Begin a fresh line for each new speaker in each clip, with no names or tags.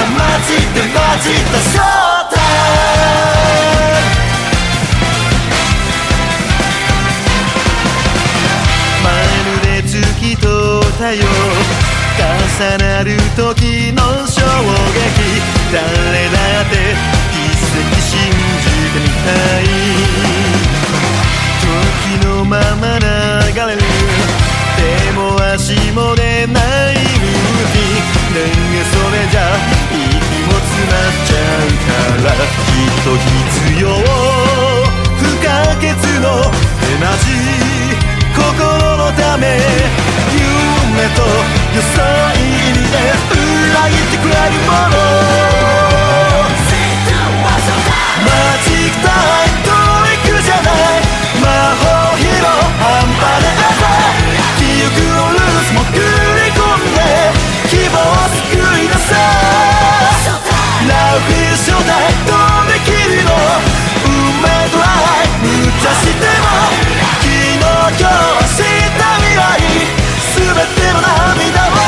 かマジでマジでショータイム。まるで月と太陽重なる時の衝撃、誰だって奇跡信じてみたい。時のまま流れる手も足も出ないルーティン、それじゃ息も詰まっちゃうから、きっと必要不可欠のエナジー、心のため夢とよそいで裏切ってくれるもの、マジックタイムトリックじゃない、魔法ヒーロー半端ねえぜ、記憶をルースも送り込んで希望を救い出せ、ラウフィーショータイムとびきりの運命ドライ、無茶しても昨日今日明日未来全ての涙を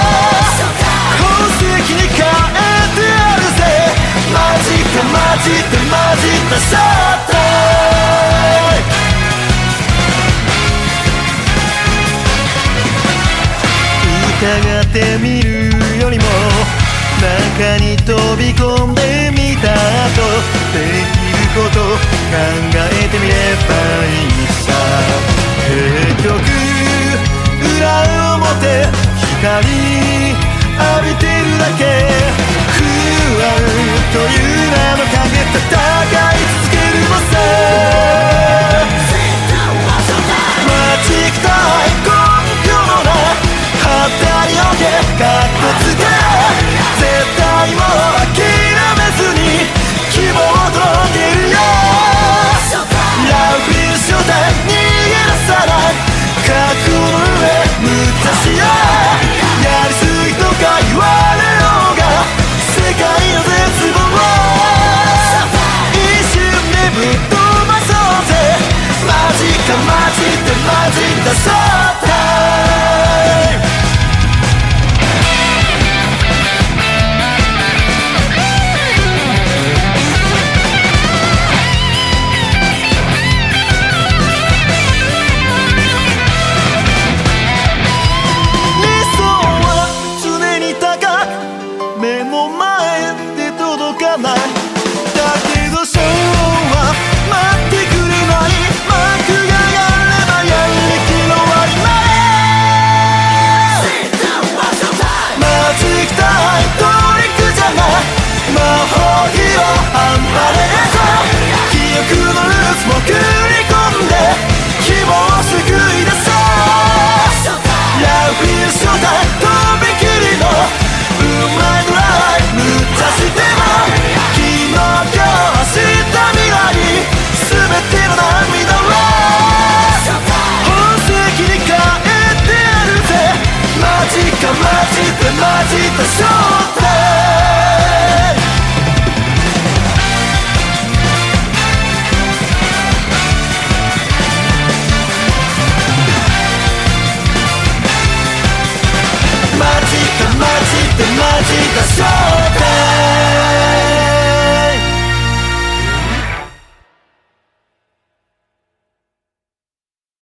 宝石に変えてやるぜ、マジかマジでマジでショータイム。疑ってみるよりも中に飛び込んでみたと、できること考えてみればいいさ。結局裏表光浴びてるだけ、不安という名の影戦い続けるのさ。マジックタイム根拠のない当たりをけかっこつけ、絶対もう諦めずに希望を届けるよ、ラウフィーショータイム逃げ出さない、覚悟の上無茶しよう、やりすぎとか言われようが世界の絶望を一瞬でぶっ飛ばそうぜ、マジかマジでマジでショータイム。マジでショータイム。マジかマジでマジでショータイム。